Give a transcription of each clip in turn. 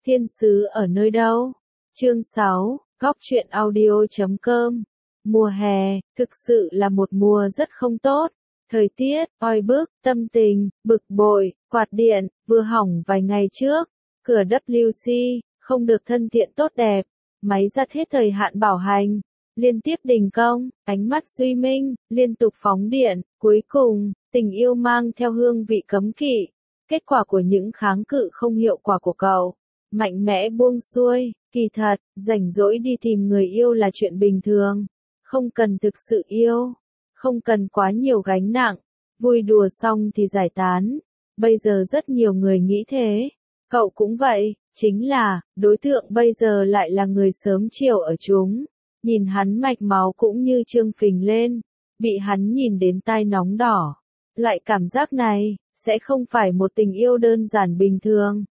Thiên sứ ở nơi đâu? Chương 6, Góc truyện audio.com. Mùa hè, thực sự là một mùa rất không tốt. Thời tiết, oi bức, tâm tình, bực bội, quạt điện, vừa hỏng vài ngày trước. Cửa WC, không được thân thiện tốt đẹp. Máy giặt hết thời hạn bảo hành. Liên tiếp đình công, ánh mắt Duy Minh, liên tục phóng điện. Cuối cùng, tình yêu mang theo hương vị cấm kỵ. Kết quả của những kháng cự không hiệu quả của cậu. Mạnh mẽ buông xuôi, kỳ thật, rảnh rỗi đi tìm người yêu là chuyện bình thường. Không cần thực sự yêu. Không cần quá nhiều gánh nặng. Vui đùa xong thì giải tán. Bây giờ rất nhiều người nghĩ thế. Cậu cũng vậy, chính là, đối tượng bây giờ lại là người sớm chiều ở chúng. Nhìn hắn mạch máu cũng như trương phình lên. Bị hắn nhìn đến tai nóng đỏ. Loại cảm giác này, sẽ không phải một tình yêu đơn giản bình thường.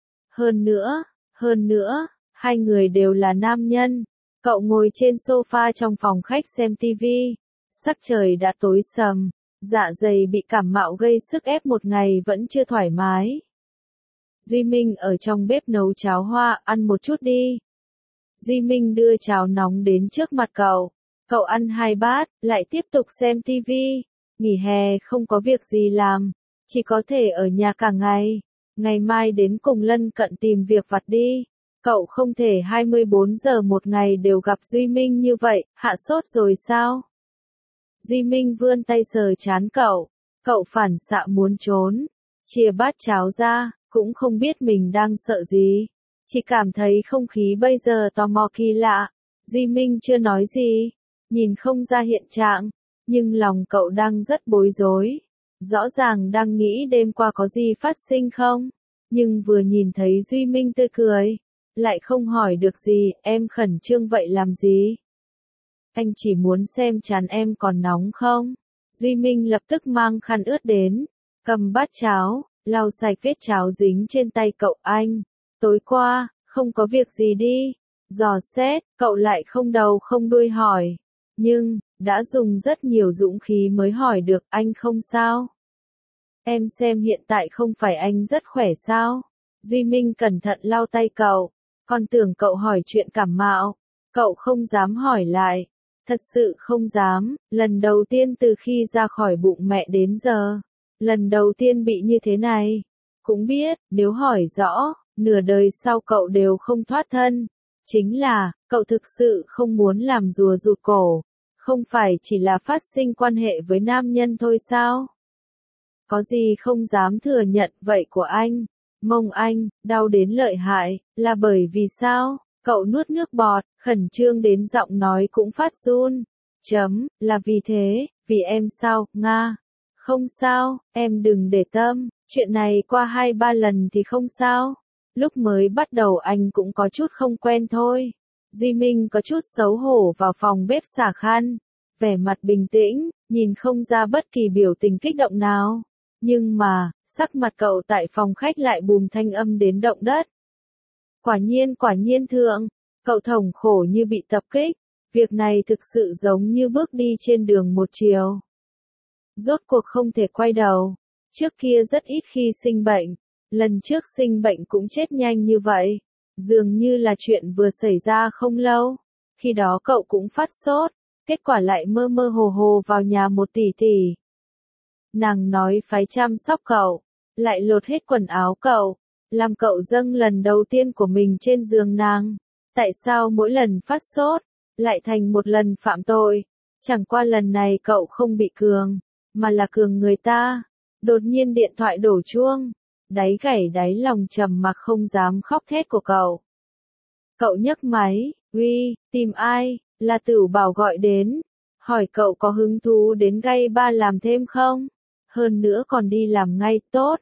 Hơn nữa, hai người đều là nam nhân. Cậu ngồi trên sofa trong phòng khách xem tivi. Sắc trời đã tối sầm, dạ dày bị cảm mạo gây sức ép một ngày vẫn chưa thoải mái. Duy Minh ở trong bếp nấu cháo hoa, ăn một chút đi. Duy Minh đưa cháo nóng đến trước mặt cậu. Cậu ăn 2 bát, lại tiếp tục xem tivi. Nghỉ hè không có việc gì làm, chỉ có thể ở nhà cả ngày. Ngày mai đến cùng lân cận tìm việc vặt đi. Cậu không thể 24 giờ một ngày đều gặp Duy Minh như vậy, hạ sốt rồi sao? Duy Minh vươn tay sờ trán cậu. Cậu phản xạ muốn trốn. Chia bát cháo ra, cũng không biết mình đang sợ gì. Chỉ cảm thấy không khí bây giờ tò mò kỳ lạ. Duy Minh chưa nói gì. Nhìn không ra hiện trạng. Nhưng lòng cậu đang rất bối rối. Rõ ràng đang nghĩ đêm qua có gì phát sinh không? Nhưng vừa nhìn thấy Duy Minh tươi cười. Lại không hỏi được gì, em khẩn trương vậy làm gì? Anh chỉ muốn xem trán em còn nóng không? Duy Minh lập tức mang khăn ướt đến. Cầm bát cháo, lau sạch vết cháo dính trên tay cậu anh. Tối qua, không có việc gì đi. Dò xét, cậu lại không đầu không đuôi hỏi. Nhưng, đã dùng rất nhiều dũng khí mới hỏi được anh không sao? Em xem hiện tại không phải anh rất khỏe sao? Duy Minh cẩn thận lau tay cậu. Còn tưởng cậu hỏi chuyện cảm mạo. Cậu không dám hỏi lại. Thật sự không dám, lần đầu tiên từ khi ra khỏi bụng mẹ đến giờ. Lần đầu tiên bị như thế này. Cũng biết, nếu hỏi rõ, nửa đời sau cậu đều không thoát thân. Chính là, cậu thực sự không muốn làm rùa rụt cổ. Không phải chỉ là phát sinh quan hệ với nam nhân thôi sao? Có gì không dám thừa nhận vậy của anh? Mông anh, đau đến lợi hại, là bởi vì sao? Cậu nuốt nước bọt, khẩn trương đến giọng nói cũng phát run. Là vì thế, vì em sao, Nga? Không sao, em đừng để tâm, chuyện này qua 2-3 lần thì không sao. Lúc mới bắt đầu anh cũng có chút không quen thôi. Duy Minh có chút xấu hổ vào phòng bếp xả khăn. Vẻ mặt bình tĩnh, nhìn không ra bất kỳ biểu tình kích động nào. Nhưng mà, sắc mặt cậu tại phòng khách lại bùm thanh âm đến động đất. Quả nhiên thượng, cậu thống khổ như bị tập kích. Việc này thực sự giống như bước đi trên đường một chiều. Rốt cuộc không thể quay đầu. Trước kia rất ít khi sinh bệnh. Lần trước sinh bệnh cũng chết nhanh như vậy. Dường như là chuyện vừa xảy ra không lâu. Khi đó cậu cũng phát sốt. Kết quả lại mơ mơ hồ hồ vào nhà một tỷ tỷ. Nàng nói phải chăm sóc cậu. Lại lột hết quần áo cậu. Làm cậu dâng lần đầu tiên của mình trên giường nàng. Tại sao mỗi lần phát sốt, lại thành một lần phạm tội? Chẳng qua lần này cậu không bị cường, mà là cường người ta. Đột nhiên điện thoại đổ chuông. Đáy gảy đáy lòng trầm mặc không dám khóc thét của cậu. Cậu nhấc máy, uy, tìm ai? Là Tửu Bảo gọi đến. Hỏi cậu có hứng thú đến gay ba làm thêm không? Hơn nữa còn đi làm ngay, tốt.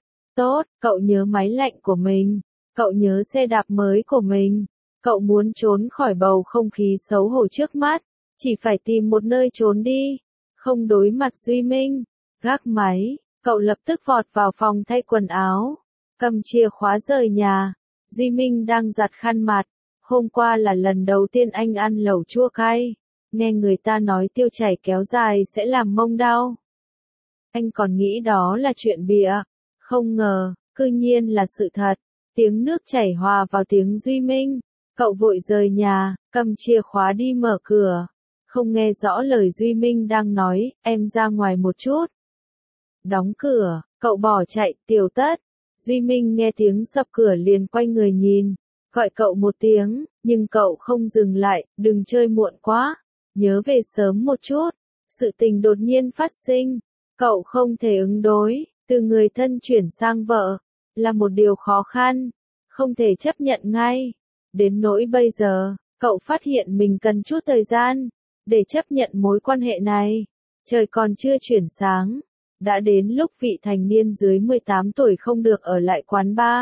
Cậu nhớ máy lạnh của mình. Cậu nhớ xe đạp mới của mình. Cậu muốn trốn khỏi bầu không khí xấu hổ trước mắt. Chỉ phải tìm một nơi trốn đi. Không đối mặt Duy Minh. Gác máy, cậu lập tức vọt vào phòng thay quần áo. Cầm chìa khóa rời nhà. Duy Minh đang giặt khăn mặt. Hôm qua là lần đầu tiên anh ăn lẩu chua cay. Nghe người ta nói tiêu chảy kéo dài sẽ làm mông đau. Anh còn nghĩ đó là chuyện bịa. Không ngờ, cư nhiên là sự thật. Tiếng nước chảy hòa vào tiếng Duy Minh. Cậu vội rời nhà, cầm chìa khóa đi mở cửa. Không nghe rõ lời Duy Minh đang nói, em ra ngoài một chút. Đóng cửa, cậu bỏ chạy, Tiểu Tất. Duy Minh nghe tiếng sập cửa liền quay người nhìn, gọi cậu một tiếng, nhưng cậu không dừng lại, đừng chơi muộn quá, nhớ về sớm một chút. Sự tình đột nhiên phát sinh, cậu không thể ứng đối, từ người thân chuyển sang vợ, là một điều khó khăn, không thể chấp nhận ngay. Đến nỗi bây giờ, cậu phát hiện mình cần chút thời gian, để chấp nhận mối quan hệ này. Trời còn chưa chuyển sáng, đã đến lúc vị thành niên dưới 18 tuổi không được ở lại quán bar.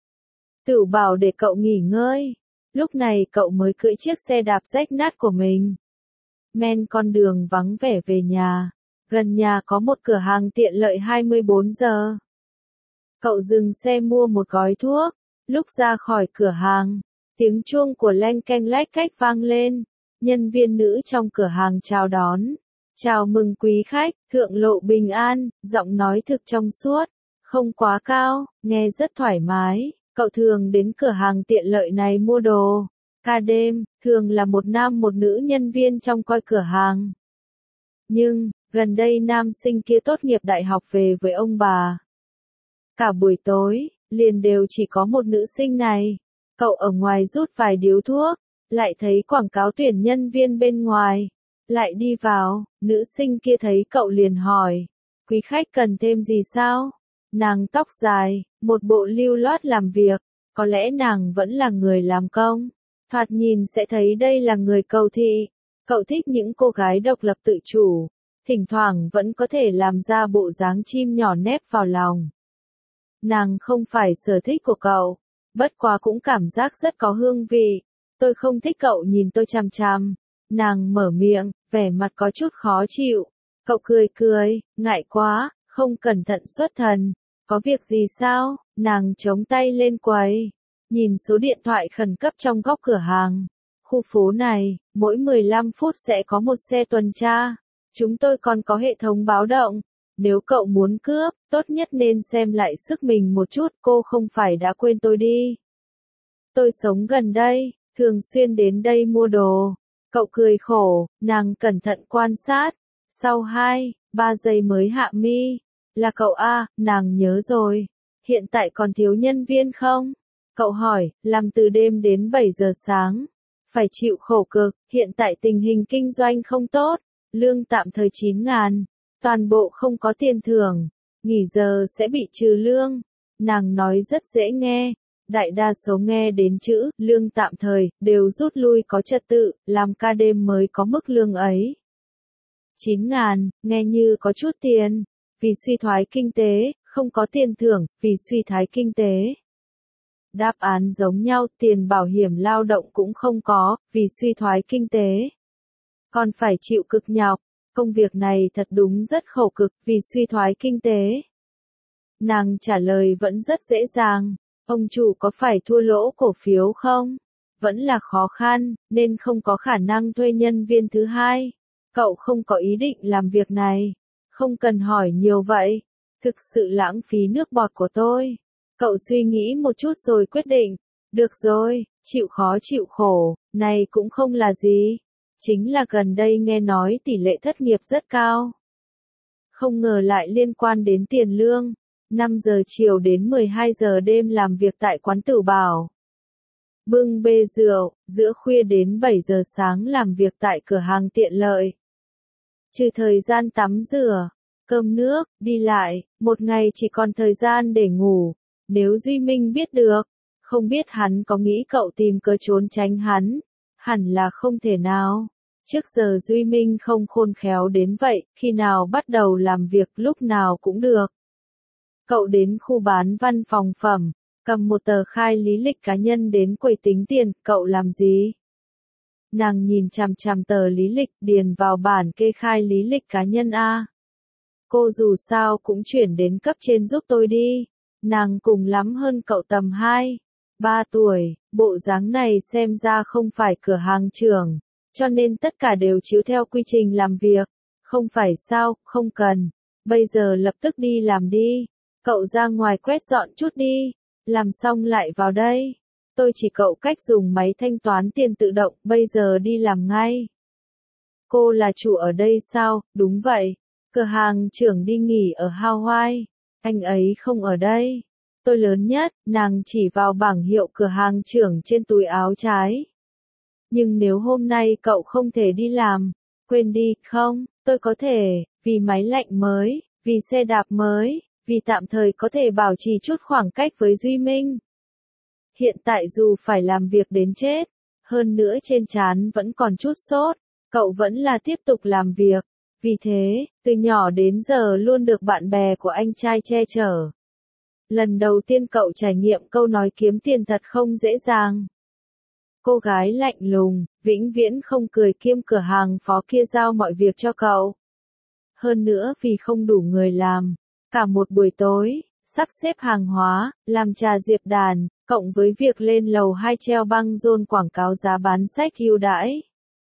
Tửu bảo để cậu nghỉ ngơi, lúc này cậu mới cưỡi chiếc xe đạp rách nát của mình. Men con đường vắng vẻ về nhà, gần nhà có một cửa hàng tiện lợi 24 giờ. Cậu dừng xe mua một gói thuốc, lúc ra khỏi cửa hàng, tiếng chuông của leng keng lách cách vang lên, nhân viên nữ trong cửa hàng chào đón. Chào mừng quý khách, thượng lộ bình an, giọng nói thực trong suốt, không quá cao, nghe rất thoải mái. Cậu thường đến cửa hàng tiện lợi này mua đồ. Ca đêm, thường là một nam một nữ nhân viên trong coi cửa hàng. Nhưng, gần đây nam sinh kia tốt nghiệp đại học về với ông bà. Cả buổi tối, liền đều chỉ có một nữ sinh này. Cậu ở ngoài rút vài điếu thuốc, lại thấy quảng cáo tuyển nhân viên bên ngoài. Lại đi vào, nữ sinh kia thấy cậu liền hỏi, quý khách cần thêm gì sao? Nàng tóc dài, một bộ lưu loát làm việc, có lẽ nàng vẫn là người làm công. Thoạt nhìn sẽ thấy đây là người cầu thị. Cậu thích những cô gái độc lập tự chủ, thỉnh thoảng vẫn có thể làm ra bộ dáng chim nhỏ nép vào lòng. Nàng không phải sở thích của cậu, bất quá cũng cảm giác rất có hương vị. Tôi không thích cậu nhìn tôi chằm chằm. Nàng mở miệng, vẻ mặt có chút khó chịu. Cậu cười cười, ngại quá, không cẩn thận xuất thần. Có việc gì sao? Nàng chống tay lên quầy, nhìn số điện thoại khẩn cấp trong góc cửa hàng. Khu phố này, mỗi 15 phút sẽ có một xe tuần tra. Chúng tôi còn có hệ thống báo động. Nếu cậu muốn cướp, tốt nhất nên xem lại sức mình một chút. Cô không phải đã quên tôi đi. Tôi sống gần đây, thường xuyên đến đây mua đồ. Cậu cười khổ, nàng cẩn thận quan sát. Sau 2-3 giây mới hạ mi. Là cậu a, nàng nhớ rồi. Hiện tại còn thiếu nhân viên không? Cậu hỏi, làm từ đêm đến 7 giờ sáng. Phải chịu khổ cực, hiện tại tình hình kinh doanh không tốt. Lương tạm thời 9.000. Toàn bộ không có tiền thưởng. Nghỉ giờ sẽ bị trừ lương. Nàng nói rất dễ nghe. Đại đa số nghe đến chữ lương tạm thời đều rút lui có trật tự, làm ca đêm mới có mức lương ấy. 9.000, nghe như có chút tiền. Vì suy thoái kinh tế, không có tiền thưởng, vì suy thoái kinh tế. Đáp án giống nhau, tiền bảo hiểm lao động cũng không có, vì suy thoái kinh tế. Còn phải chịu cực nhọc, công việc này thật đúng rất khổ cực, vì suy thoái kinh tế. Nàng trả lời vẫn rất dễ dàng. Ông chủ có phải thua lỗ cổ phiếu không? Vẫn là khó khăn, nên không có khả năng thuê nhân viên thứ hai. Cậu không có ý định làm việc này. Không cần hỏi nhiều vậy. Thực sự lãng phí nước bọt của tôi. Cậu suy nghĩ một chút rồi quyết định. Được rồi, chịu khó chịu khổ, này cũng không là gì. Chính là gần đây nghe nói tỷ lệ thất nghiệp rất cao. Không ngờ lại liên quan đến tiền lương. 5 giờ chiều đến 12 giờ đêm làm việc tại quán Tửu Bảo. Bưng bê rượu, giữa khuya đến 7 giờ sáng làm việc tại cửa hàng tiện lợi. Trừ thời gian tắm rửa, cơm nước, đi lại, một ngày chỉ còn thời gian để ngủ. Nếu Duy Minh biết được, không biết hắn có nghĩ cậu tìm cớ trốn tránh hắn. Hẳn là không thể nào. Trước giờ Duy Minh không khôn khéo đến vậy, khi nào bắt đầu làm việc lúc nào cũng được. Cậu đến khu bán văn phòng phẩm, cầm một tờ khai lý lịch cá nhân đến quầy tính tiền, cậu làm gì? Nàng nhìn chằm chằm tờ lý lịch, điền vào bản kê khai lý lịch cá nhân a. Cô dù sao cũng chuyển đến cấp trên giúp tôi đi. Nàng cùng lắm hơn cậu tầm 2-3 tuổi, bộ dáng này xem ra không phải cửa hàng trưởng, cho nên tất cả đều chiếu theo quy trình làm việc. Không phải sao, không cần. Bây giờ lập tức đi làm đi. Cậu ra ngoài quét dọn chút đi. Làm xong lại vào đây. Tôi chỉ cậu cách dùng máy thanh toán tiền tự động, bây giờ đi làm ngay. Cô là chủ ở đây sao? Đúng vậy. Cửa hàng trưởng đi nghỉ ở Hawaii. Anh ấy không ở đây. Tôi lớn nhất, nàng chỉ vào bảng hiệu cửa hàng trưởng trên túi áo trái. Nhưng nếu hôm nay cậu không thể đi làm, quên đi, không, tôi có thể, vì máy lạnh mới, vì xe đạp mới, vì tạm thời có thể bảo trì chút khoảng cách với Duy Minh. Hiện tại dù phải làm việc đến chết, hơn nữa trên trán vẫn còn chút sốt, cậu vẫn là tiếp tục làm việc. Vì thế, từ nhỏ đến giờ luôn được bạn bè của anh trai che chở. Lần đầu tiên cậu trải nghiệm câu nói kiếm tiền thật không dễ dàng. Cô gái lạnh lùng, vĩnh viễn không cười kiêm cửa hàng phó kia giao mọi việc cho cậu. Hơn nữa vì không đủ người làm, cả một buổi tối, sắp xếp hàng hóa, làm trà diệp đàn, cộng với việc lên lầu 2 treo băng rôn quảng cáo giá bán sách ưu đãi.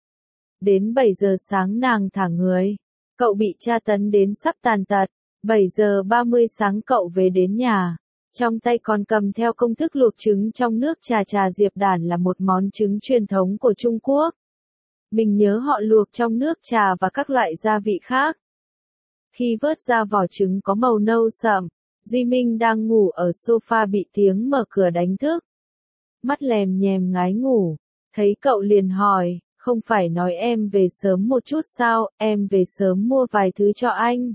Đến 7 giờ sáng nàng thả người, cậu bị tra tấn đến sắp tàn tật, 7 giờ 30 sáng cậu về đến nhà. Trong tay còn cầm theo công thức luộc trứng trong nước trà. Trà diệp đàn là một món trứng truyền thống của Trung Quốc. Mình nhớ họ luộc trong nước trà và các loại gia vị khác. Khi vớt ra vỏ trứng có màu nâu sậm, Duy Minh đang ngủ ở sofa bị tiếng mở cửa đánh thức. Mắt lèm nhèm ngái ngủ, thấy cậu liền hỏi, không phải nói em về sớm một chút sao, em về sớm mua vài thứ cho anh.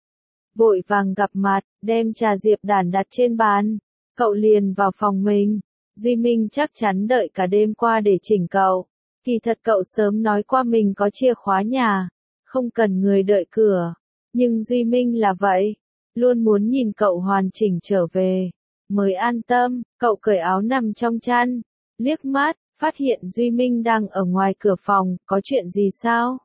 Vội vàng gặp mặt, đem trà diệp đàn đặt trên bàn, cậu liền vào phòng mình. Duy Minh chắc chắn đợi cả đêm qua để chỉnh cậu. Kỳ thật cậu sớm nói qua mình có chìa khóa nhà, không cần người đợi cửa. Nhưng Duy Minh là vậy, luôn muốn nhìn cậu hoàn chỉnh trở về, mới an tâm. Cậu cởi áo nằm trong chăn, liếc mắt, phát hiện Duy Minh đang ở ngoài cửa phòng, có chuyện gì sao?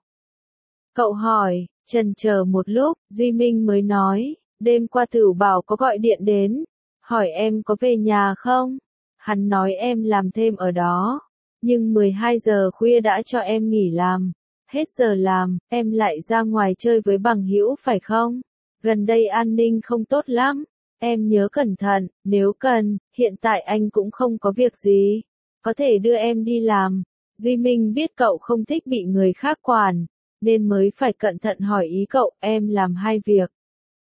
Cậu hỏi, chần chờ một lúc, Duy Minh mới nói, đêm qua Tửu Bảo có gọi điện đến, hỏi em có về nhà không? Hắn nói em làm thêm ở đó, nhưng 12 giờ khuya đã cho em nghỉ làm. Hết giờ làm, em lại ra ngoài chơi với bằng hữu phải không? Gần đây an ninh không tốt lắm, em nhớ cẩn thận, nếu cần, hiện tại anh cũng không có việc gì, có thể đưa em đi làm. Duy Minh biết cậu không thích bị người khác quản, nên mới phải cẩn thận hỏi ý cậu, em làm hai việc.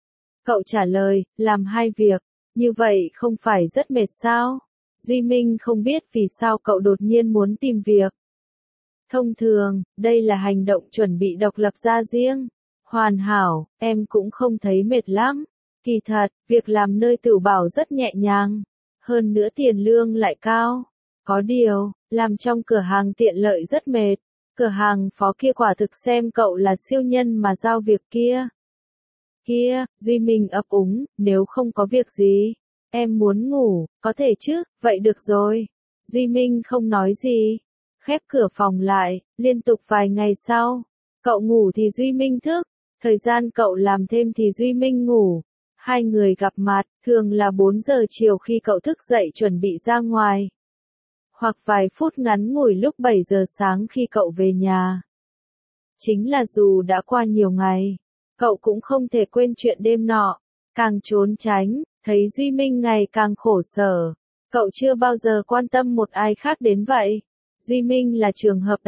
Cậu trả lời, làm hai việc, như vậy không phải rất mệt sao? Duy Minh không biết vì sao cậu đột nhiên muốn tìm việc. Thông thường, đây là hành động chuẩn bị độc lập ra riêng. Hoàn hảo, em cũng không thấy mệt lắm. Kỳ thật, việc làm nơi Tửu Bảo rất nhẹ nhàng. Hơn nữa tiền lương lại cao. Có điều, làm trong cửa hàng tiện lợi rất mệt. Cửa hàng phó kia quả thực xem cậu là siêu nhân mà giao việc kia. Duy Minh ấp úng, nếu không có việc gì, em muốn ngủ, có thể chứ, vậy được rồi. Duy Minh không nói gì, khép cửa phòng lại, liên tục vài ngày sau. Cậu ngủ thì Duy Minh thức, thời gian cậu làm thêm thì Duy Minh ngủ. Hai người gặp mặt, thường là 4 giờ chiều khi cậu thức dậy chuẩn bị ra ngoài. Hoặc vài phút ngắn ngủi lúc 7 giờ sáng khi cậu về nhà. Chính là dù đã qua nhiều ngày, cậu cũng không thể quên chuyện đêm nọ. Càng trốn tránh, thấy Duy Minh ngày càng khổ sở. Cậu chưa bao giờ quan tâm một ai khác đến vậy. Duy Minh là trường hợp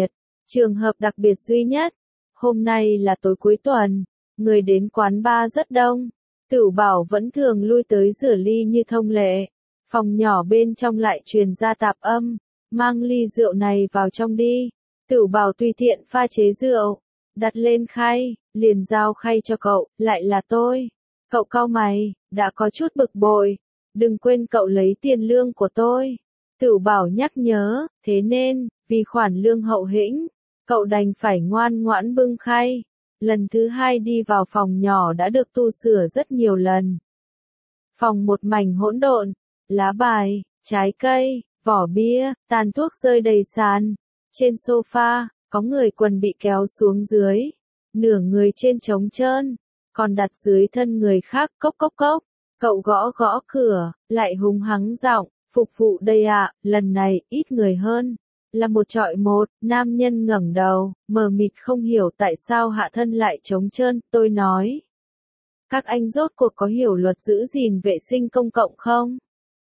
đặc biệt duy nhất. Hôm nay là tối cuối tuần, người đến quán bar rất đông. Tửu Bảo vẫn thường lui tới rửa ly như thông lệ. Phòng nhỏ bên trong lại truyền ra tạp âm, mang ly rượu này vào trong đi. Tửu Bảo tùy tiện pha chế rượu, đặt lên khay, liền giao khay cho cậu, lại là tôi. Cậu cau mày, đã có chút bực bội, đừng quên cậu lấy tiền lương của tôi. Tửu Bảo nhắc nhớ, thế nên, vì khoản lương hậu hĩnh, cậu đành phải ngoan ngoãn bưng khay. Lần thứ hai đi vào phòng nhỏ đã được tu sửa rất nhiều lần. Phòng một mảnh hỗn độn, lá bài, trái cây, vỏ bia, tàn thuốc rơi đầy sàn. Trên sofa, có người quần bị kéo xuống dưới, nửa người trên trống trơn, còn đặt dưới thân người khác cốc cốc cốc. Cậu gõ gõ cửa, lại hùng hắng giọng, phục vụ đây ạ, lần này, ít người hơn. Là một trọi một, nam nhân ngẩng đầu, mờ mịt không hiểu tại sao hạ thân lại trống trơn, tôi nói. Các anh rốt cuộc có hiểu luật giữ gìn vệ sinh công cộng không?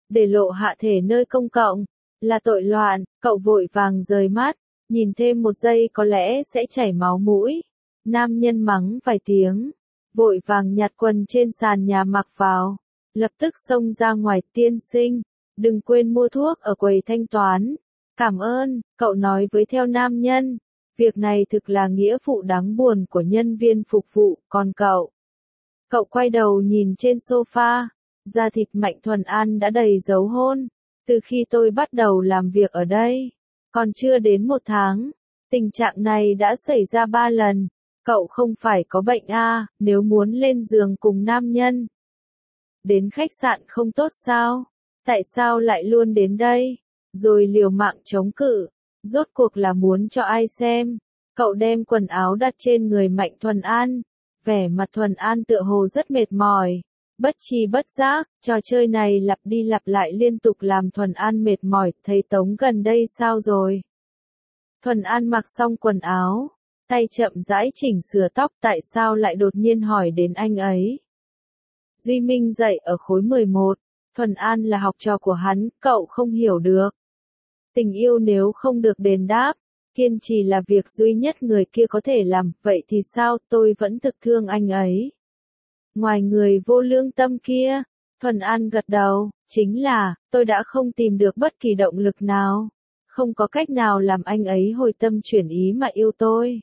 để lộ hạ thể nơi công cộng, là tội loạn. Cậu vội vàng rời mắt, nhìn thêm một giây có lẽ sẽ chảy máu mũi. Nam nhân mắng vài tiếng, vội vàng nhặt quần trên sàn nhà mặc vào, lập tức xông ra ngoài. Tiên sinh, đừng quên mua thuốc ở quầy thanh toán. Cảm ơn, cậu nói với theo nam nhân. Việc này thực là nghĩa vụ đáng buồn của nhân viên phục vụ, còn cậu. Cậu quay đầu nhìn trên sofa, da thịt Mạnh Thuần An đã đầy dấu hôn. Từ khi tôi bắt đầu làm việc ở đây, còn chưa đến 1 tháng, tình trạng này đã xảy ra 3 lần. Cậu không phải có bệnh à, nếu muốn lên giường cùng nam nhân. Đến khách sạn không tốt sao? Tại sao lại luôn đến đây? Rồi liều mạng chống cự. Rốt cuộc là muốn cho ai xem? Cậu đem quần áo đặt trên người Mạnh Thuần An. Vẻ mặt Thuần An tựa hồ rất mệt mỏi. Bất tri bất giác, trò chơi này lặp đi lặp lại liên tục làm Thuần An mệt mỏi. Thấy Tống gần đây sao rồi? Thuần An mặc xong quần áo, tay chậm rãi chỉnh sửa tóc. Tại sao lại đột nhiên hỏi đến anh ấy? Duy Minh dạy ở khối 11, Thuần An là học trò của hắn, cậu không hiểu được. Tình yêu nếu không được đền đáp, kiên trì là việc duy nhất người kia có thể làm. Vậy thì sao? Tôi vẫn thực thương anh ấy. Ngoài người vô lương tâm kia, Thuần An gật đầu, chính là, tôi đã không tìm được bất kỳ động lực nào. Không có cách nào làm anh ấy hồi tâm chuyển ý mà yêu tôi.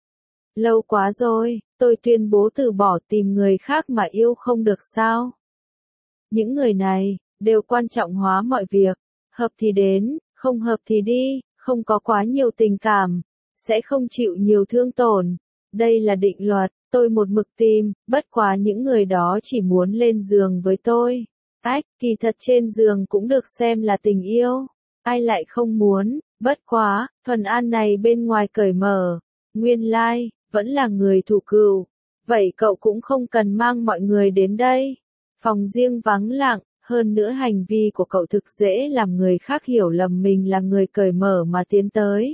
Lâu quá rồi, tôi tuyên bố từ bỏ, tìm người khác mà yêu không được sao? Những người này, đều quan trọng hóa mọi việc. Hợp thì đến, không hợp thì đi, không có quá nhiều tình cảm, sẽ không chịu nhiều thương tổn. Đây là định luật, tôi một mực tìm, bất quá những người đó chỉ muốn lên giường với tôi. Kỳ thật trên giường cũng được xem là tình yêu. Ai lại không muốn, bất quá, Thuần An này bên ngoài cởi mở. Nguyên lai, vẫn là người thủ cừu. Vậy cậu cũng không cần mang mọi người đến đây. Phòng riêng vắng lặng, hơn nữa hành vi của cậu thực dễ làm người khác hiểu lầm mình là người cởi mở mà tiến tới.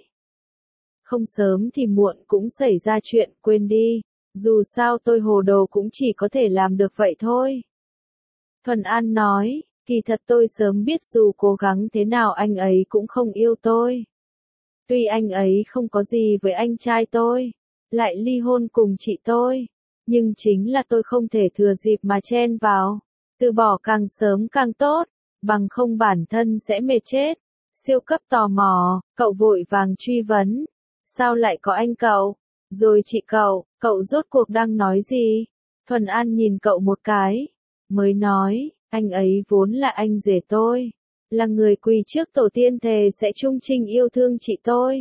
Không sớm thì muộn cũng xảy ra chuyện, quên đi. Dù sao tôi hồ đồ cũng chỉ có thể làm được vậy thôi. Thuần An nói, kỳ thật tôi sớm biết dù cố gắng thế nào anh ấy cũng không yêu tôi. Tuy anh ấy không có gì với anh trai tôi, lại ly hôn cùng chị tôi, nhưng chính là tôi không thể thừa dịp mà chen vào. Từ bỏ càng sớm càng tốt, bằng không bản thân sẽ mệt chết. Siêu cấp tò mò, cậu vội vàng truy vấn. Sao lại có anh cậu? Rồi chị cậu rốt cuộc đang nói gì? Thuần An nhìn cậu một cái, mới nói, anh ấy vốn là anh rể tôi, là người quỳ trước tổ tiên thề sẽ trung trinh yêu thương chị tôi.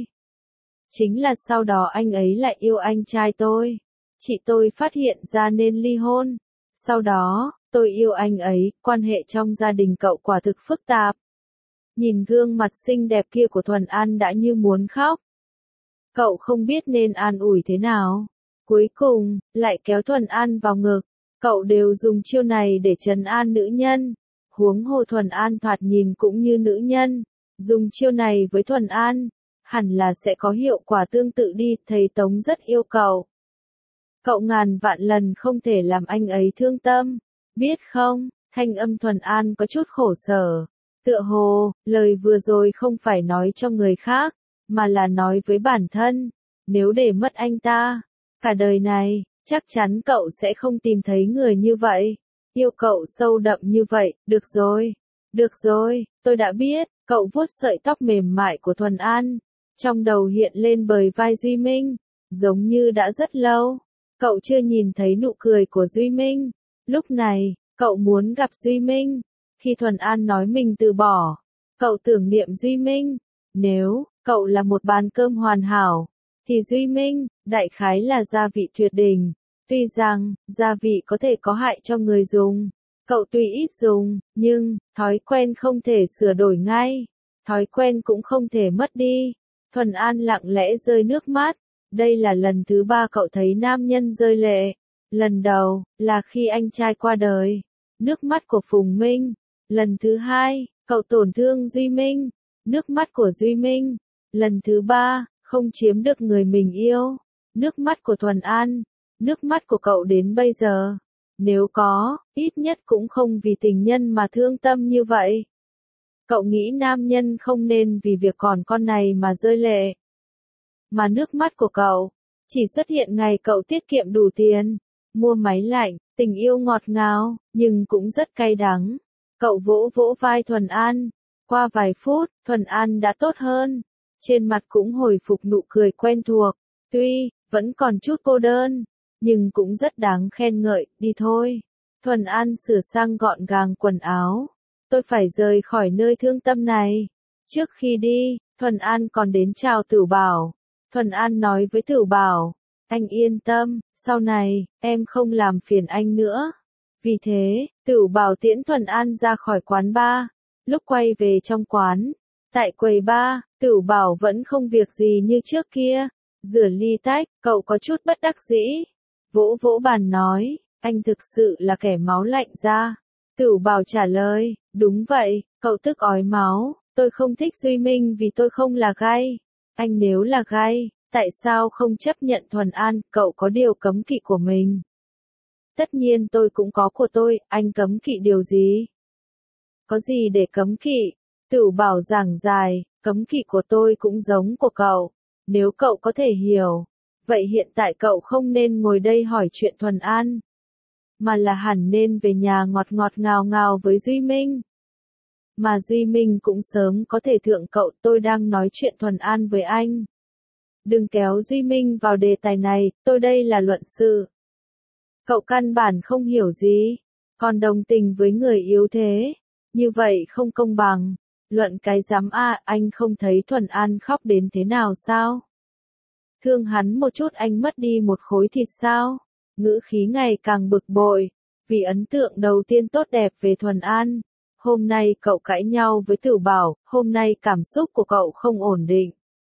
Chính là sau đó anh ấy lại yêu anh trai tôi. Chị tôi phát hiện ra nên ly hôn. Sau đó, tôi yêu anh ấy, quan hệ trong gia đình cậu quả thực phức tạp. Nhìn gương mặt xinh đẹp kia của Thuần An đã như muốn khóc. Cậu không biết nên an ủi thế nào. Cuối cùng, lại kéo Thuần An vào ngực. Cậu đều dùng chiêu này để trấn an nữ nhân. Huống hồ Thuần An thoạt nhìn cũng như nữ nhân. Dùng chiêu này với Thuần An, hẳn là sẽ có hiệu quả tương tự đi. Thầy Tống rất yêu cậu. Cậu ngàn vạn lần không thể làm anh ấy thương tâm. Biết không, thanh âm Thuần An có chút khổ sở. Tựa hồ, lời vừa rồi không phải nói cho người khác, mà là nói với bản thân. Nếu để mất anh ta, cả đời này, chắc chắn cậu sẽ không tìm thấy người như vậy. Yêu cậu sâu đậm như vậy, được rồi, tôi đã biết. Cậu vuốt sợi tóc mềm mại của Thuần An. Trong đầu hiện lên bờ vai Duy Minh, giống như đã rất lâu. Cậu chưa nhìn thấy nụ cười của Duy Minh. Lúc này, cậu muốn gặp Duy Minh. Khi Thuần An nói mình từ bỏ, cậu tưởng niệm Duy Minh. Nếu cậu là một bàn cơm hoàn hảo, thì Duy Minh, đại khái là gia vị tuyệt đỉnh. Tuy rằng, gia vị có thể có hại cho người dùng. Cậu tuy ít dùng, nhưng, thói quen không thể sửa đổi ngay. Thói quen cũng không thể mất đi. Thuần An lặng lẽ rơi nước mắt. Đây là lần thứ 3 cậu thấy nam nhân rơi lệ. Lần đầu, là khi anh trai qua đời. Nước mắt của Phùng Minh. Lần thứ 2, cậu tổn thương Duy Minh. Nước mắt của Duy Minh. Lần thứ 3, không chiếm được người mình yêu. Nước mắt của Thuần An. Nước mắt của cậu đến bây giờ. Nếu có, ít nhất cũng không vì tình nhân mà thương tâm như vậy. Cậu nghĩ nam nhân không nên vì việc còn con này mà rơi lệ. Mà nước mắt của cậu chỉ xuất hiện ngày cậu tiết kiệm đủ tiền, mua máy lạnh, tình yêu ngọt ngào, nhưng cũng rất cay đắng. Cậu vỗ vỗ vai Thuần An. Qua vài phút, Thuần An đã tốt hơn. Trên mặt cũng hồi phục nụ cười quen thuộc. Tuy, vẫn còn chút cô đơn, nhưng cũng rất đáng khen ngợi, đi thôi. Thuần An sửa sang gọn gàng quần áo. Tôi phải rời khỏi nơi thương tâm này. Trước khi đi, Thuần An còn đến chào Tửu Bảo. Thuần An nói với Tửu Bảo, anh yên tâm, sau này, em không làm phiền anh nữa. Vì thế, Tửu Bảo tiễn Thuần An ra khỏi quán bar. Lúc quay về trong quán, tại quầy bar, Tửu Bảo vẫn không việc gì như trước kia. Rửa ly tách, cậu có chút bất đắc dĩ. Vỗ vỗ bàn nói, anh thực sự là kẻ máu lạnh da. Tửu Bảo trả lời, đúng vậy, cậu tức ói máu, tôi không thích Duy Minh vì tôi không là gay. Anh nếu là gay, tại sao không chấp nhận Thuần An, cậu có điều cấm kỵ của mình. Tất nhiên tôi cũng có của tôi, anh cấm kỵ điều gì? Có gì để cấm kỵ? Tửu Bảo giảng dài, cấm kỵ của tôi cũng giống của cậu. Nếu cậu có thể hiểu, vậy hiện tại cậu không nên ngồi đây hỏi chuyện Thuần An, mà là hẳn nên về nhà ngọt ngọt ngào ngào với Duy Minh. Mà Duy Minh cũng sớm có thể thượng cậu, tôi đang nói chuyện Thuần An với anh. Đừng kéo Duy Minh vào đề tài này, tôi đây là luận sự. Cậu căn bản không hiểu gì, còn đồng tình với người yếu thế. Như vậy không công bằng. Luận cái dám a, anh không thấy Thuần An khóc đến thế nào sao? Thương hắn một chút anh mất đi một khối thịt sao? Ngữ khí ngày càng bực bội, vì ấn tượng đầu tiên tốt đẹp về Thuần An. Hôm nay cậu cãi nhau với Tửu Bảo, hôm nay cảm xúc của cậu không ổn định.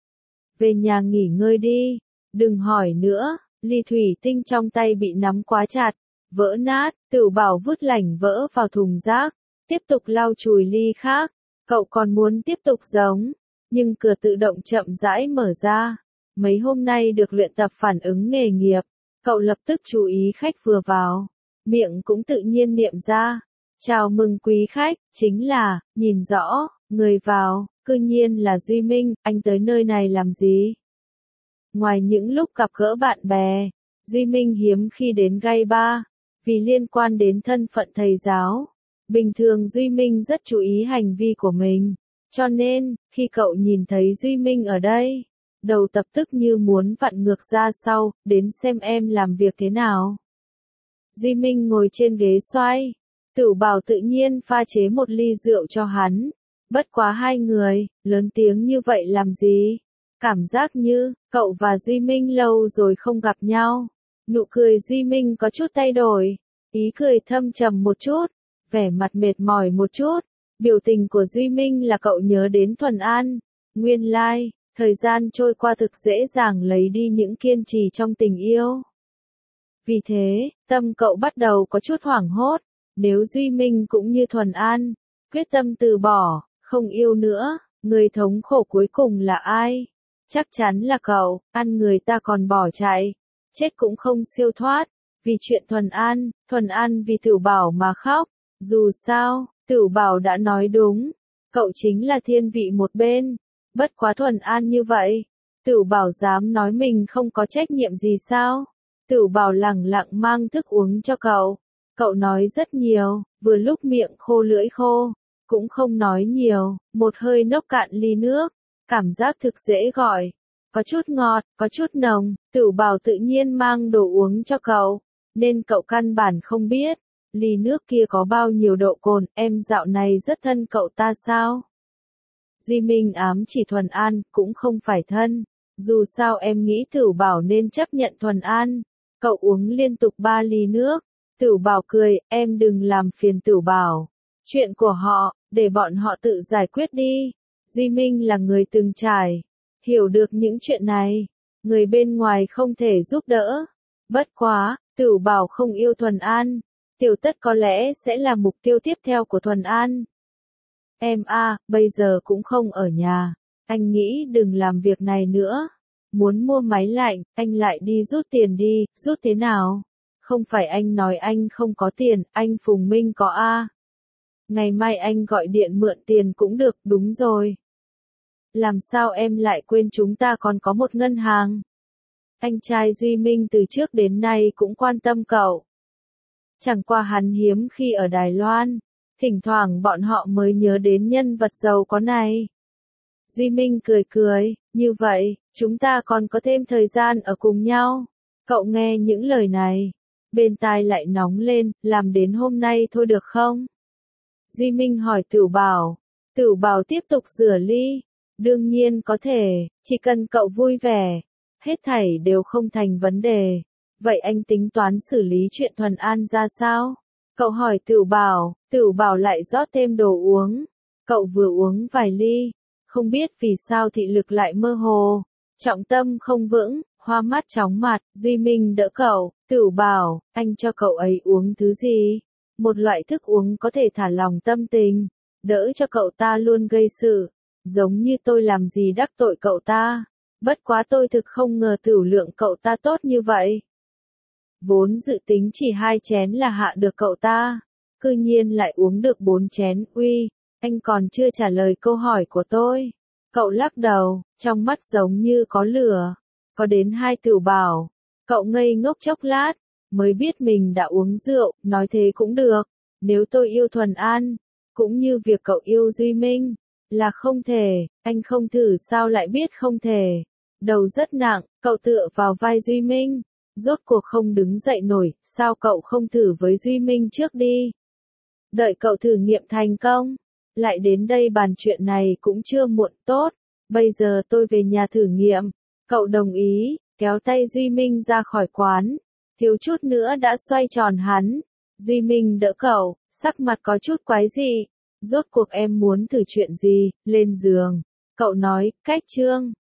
Về nhà nghỉ ngơi đi, đừng hỏi nữa, ly thủy tinh trong tay bị nắm quá chặt, vỡ nát, Tửu Bảo vứt lảnh vỡ vào thùng rác, tiếp tục lau chùi ly khác. Cậu còn muốn tiếp tục giống, nhưng cửa tự động chậm rãi mở ra. Mấy hôm nay được luyện tập phản ứng nghề nghiệp, cậu lập tức chú ý khách vừa vào, miệng cũng tự nhiên niệm ra. Chào mừng quý khách, chính là, nhìn rõ, người vào, cư nhiên là Duy Minh, anh tới nơi này làm gì? Ngoài những lúc gặp gỡ bạn bè, Duy Minh hiếm khi đến gay bar, vì liên quan đến thân phận thầy giáo. Bình thường Duy Minh rất chú ý hành vi của mình, cho nên, khi cậu nhìn thấy Duy Minh ở đây, đầu tập tức như muốn vặn ngược ra sau, đến xem em làm việc thế nào. Duy Minh ngồi trên ghế xoay, Tửu Bảo tự nhiên pha chế một ly rượu cho hắn. Bất quá hai người, lớn tiếng như vậy làm gì? Cảm giác như, cậu và Duy Minh lâu rồi không gặp nhau. Nụ cười Duy Minh có chút thay đổi, ý cười thâm trầm một chút, vẻ mặt mệt mỏi một chút. Biểu tình của Duy Minh là cậu nhớ đến Thuần An. Nguyên lai, thời gian trôi qua thực dễ dàng lấy đi những kiên trì trong tình yêu. Vì thế, tâm cậu bắt đầu có chút hoảng hốt. Nếu Duy Minh cũng như Thuần An, quyết tâm từ bỏ, không yêu nữa, người thống khổ cuối cùng là ai? Chắc chắn là cậu, ăn người ta còn bỏ chạy, chết cũng không siêu thoát. Vì chuyện Thuần An vì Tửu Bảo mà khóc. Dù sao, Tửu Bảo đã nói đúng, cậu chính là thiên vị một bên. Bất quá Thuần An như vậy, Tửu Bảo dám nói mình không có trách nhiệm gì sao? Tửu Bảo lẳng lặng mang thức uống cho cậu. Cậu nói rất nhiều, vừa lúc miệng khô lưỡi khô, cũng không nói nhiều, một hơi nốc cạn ly nước, cảm giác thực dễ gọi, có chút ngọt, có chút nồng. Tửu Bảo tự nhiên mang đồ uống cho cậu, nên cậu căn bản không biết, ly nước kia có bao nhiêu độ cồn. Em dạo này rất thân cậu ta sao? Duy Minh ám chỉ Thuần An, cũng không phải thân, dù sao em nghĩ Tửu Bảo nên chấp nhận Thuần An. Cậu uống liên tục 3 ly nước. Tửu Bảo cười, em đừng làm phiền Tửu Bảo. Chuyện của họ, để bọn họ tự giải quyết đi. Duy Minh là người từng trải, hiểu được những chuyện này. Người bên ngoài không thể giúp đỡ. Bất quá, Tửu Bảo không yêu Thuần An. Tiểu Tất có lẽ sẽ là mục tiêu tiếp theo của Thuần An. Em bây giờ cũng không ở nhà. Anh nghĩ đừng làm việc này nữa. Muốn mua máy lạnh, anh lại đi rút tiền đi, rút thế nào? Không phải anh nói anh không có tiền, anh Phùng Minh có Ngày mai anh gọi điện mượn tiền cũng được, đúng rồi. Làm sao em lại quên chúng ta còn có một ngân hàng? Anh trai Duy Minh từ trước đến nay cũng quan tâm cậu. Chẳng qua hắn hiếm khi ở Đài Loan, thỉnh thoảng bọn họ mới nhớ đến nhân vật giàu có này. Duy Minh cười cười, như vậy, chúng ta còn có thêm thời gian ở cùng nhau. Cậu nghe những lời này, bên tai lại nóng lên, làm đến hôm nay thôi được không? Duy Minh hỏi Tửu Bảo. Tửu Bảo tiếp tục rửa ly. Đương nhiên có thể, chỉ cần cậu vui vẻ, hết thảy đều không thành vấn đề. Vậy anh tính toán xử lý chuyện Thuần An ra sao? Cậu hỏi Tửu Bảo lại rót thêm đồ uống. Cậu vừa uống vài ly, không biết vì sao thị lực lại mơ hồ, trọng tâm không vững, hoa mắt chóng mặt. Duy Minh đỡ cậu, Tửu Bảo, anh cho cậu ấy uống thứ gì? Một loại thức uống có thể thả lỏng tâm tình, đỡ cho cậu ta luôn gây sự, giống như tôi làm gì đắc tội cậu ta. Bất quá tôi thực không ngờ tửu lượng cậu ta tốt như vậy. Vốn dự tính chỉ 2 chén là hạ được cậu ta, cư nhiên lại uống được 4 chén. Uy, anh còn chưa trả lời câu hỏi của tôi. Cậu lắc đầu, trong mắt giống như có lửa. Có đến 2 Tửu Bảo. Cậu ngây ngốc chốc lát, mới biết mình đã uống rượu. Nói thế cũng được, nếu tôi yêu Thuần An, cũng như việc cậu yêu Duy Minh, là không thể. Anh không thử sao lại biết không thể. Đầu rất nặng, cậu tựa vào vai Duy Minh, rốt cuộc không đứng dậy nổi. Sao cậu không thử với Duy Minh trước đi? Đợi cậu thử nghiệm thành công, lại đến đây bàn chuyện này cũng chưa muộn. Tốt, bây giờ tôi về nhà thử nghiệm. Cậu đồng ý, kéo tay Duy Minh ra khỏi quán, thiếu chút nữa đã xoay tròn hắn. Duy Minh đỡ cậu, sắc mặt có chút quái dị. Rốt cuộc em muốn thử chuyện gì? Lên giường. Cậu nói, cách chương.